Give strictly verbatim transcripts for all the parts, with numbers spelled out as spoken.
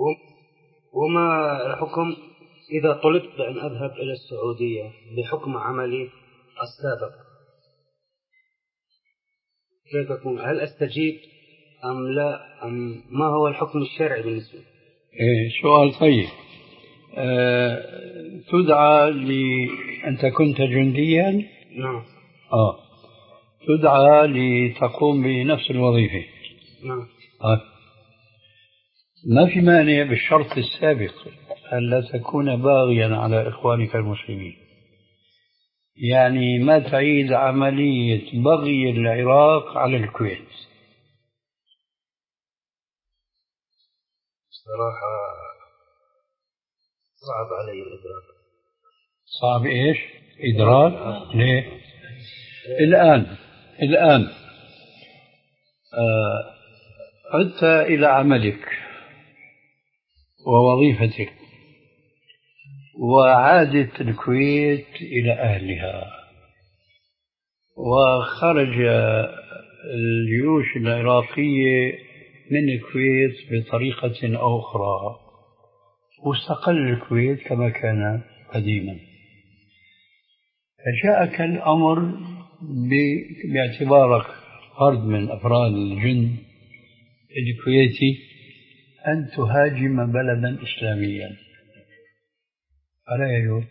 وما الحكم إذا طلبت بأن أذهب إلى السعودية بحكم عملي السابق؟ كيف أكون؟ هل أستجيب أم لا؟ أم ما هو الحكم الشرعي بالنسبة؟ إيه سؤال طيب. أه تدعى لأنت كنت جنديا؟ نعم. آه تدعى لتقوم بنفس الوظيفة. نعم. آه. ما في مانع بالشرط السابق ألا تكون باغيا على إخوانك المسلمين، يعني ما تعيد عملية بغي العراق على الكويت. صراحة صعب علي الإدراك. صعب إيش؟ إدراك؟ آه. ليه؟ الآن الآن آه عدت إلى عملك ووظيفتك وعادت الكويت إلى أهلها، وخرج الجيوش العراقية من الكويت بطريقة أو أخرى واستقل الكويت كما كان قديما، فجاءك الأمر باعتبارك فرد من أفراد الجند الكويتي أن تهاجم بلدا إسلاميا، فلا يجوز.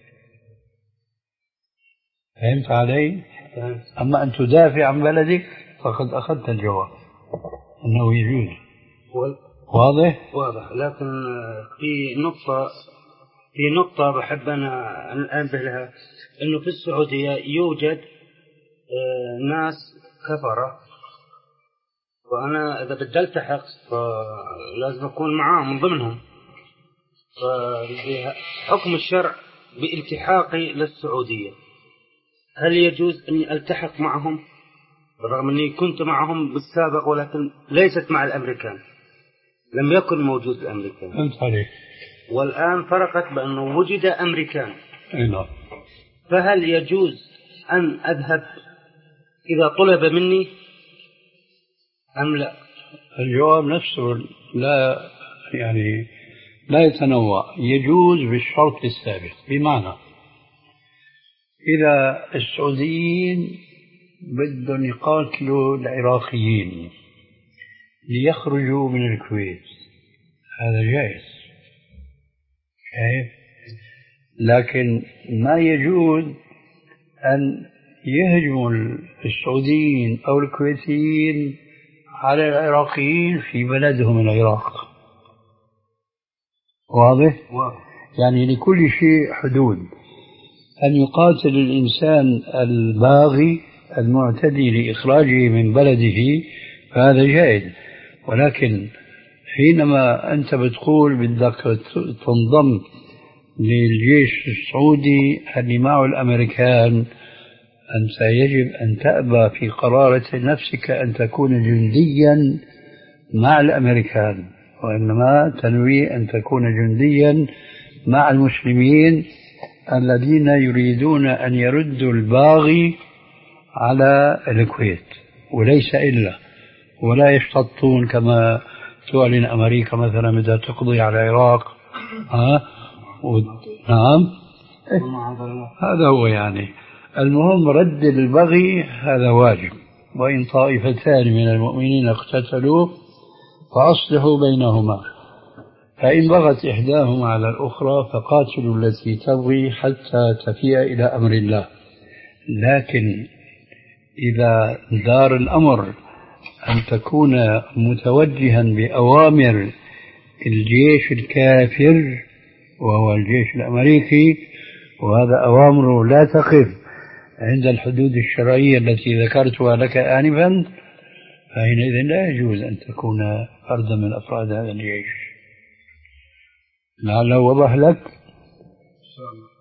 فهمت علي؟ أما أن تدافع عن بلدك فقد أخذت الجواب أنه يجوز. واضح؟ واضح. لكن في نقطة في نقطة بحب أنا أنبه لها، أنه في السعودية يوجد ناس كفرة، وأنا إذا بدي ألتحق فلازم أكون معاهم من ضمنهم، فحكم الشرع بالتحاقي للسعودية هل يجوز أني ألتحق معهم بالرغم أني كنت معهم بالسابق ولكن ليست مع الأمريكان، لم يكن موجود الأمريكان. فهمت عليك. والآن فرقت بأنه وجد أمريكان. نعم. فهل يجوز أن أذهب إذا طلب مني أم لا؟ الجواب نفسه لا يعني لا يتنوع، يجوز بالشرط السابق، بمعنى إذا السعوديين بدهم يقاتلوا العراقيين ليخرجوا من الكويت هذا جائز، لكن ما يجوز أن يهجموا السعوديين أو الكويتيين على العراقيين في بلدهم العراق. واضح؟ يعني لكل شيء حدود. أن يقاتل الإنسان الباغي المعتدي لإخراجه من بلده فهذا جائز، ولكن حينما أنت بتقول بدك تنضم للجيش السعودي اللي معه الأمريكان، أنت يجب أن تأبى في قرارة نفسك أن تكون جنديا مع الأمريكان، وإنما تنوي أن تكون جنديا مع المسلمين الذين يريدون أن يردوا الباغي على الكويت، وليس إلا، ولا يشتطون كما تعلن أمريكا مثلا بدها تقضي على العراق. ها و... نعم هذا هو يعني. المهم رد البغي هذا واجب، وإن طائفتان من المؤمنين اقتتلوا فأصلحوا بينهما، فإن بغت إحداهما على الأخرى فقاتلوا التي تبغي حتى تفيء إلى أمر الله. لكن إذا دار الأمر أن تكون متوجها بأوامر الجيش الكافر وهو الجيش الأمريكي، وهذا أوامره لا تقف عند الحدود الشرعية التي ذكرتها لك آنفا، فحينئذ لا يجوز أن تكون فردا من أفراد هذا الجيش. لعله وضح لك.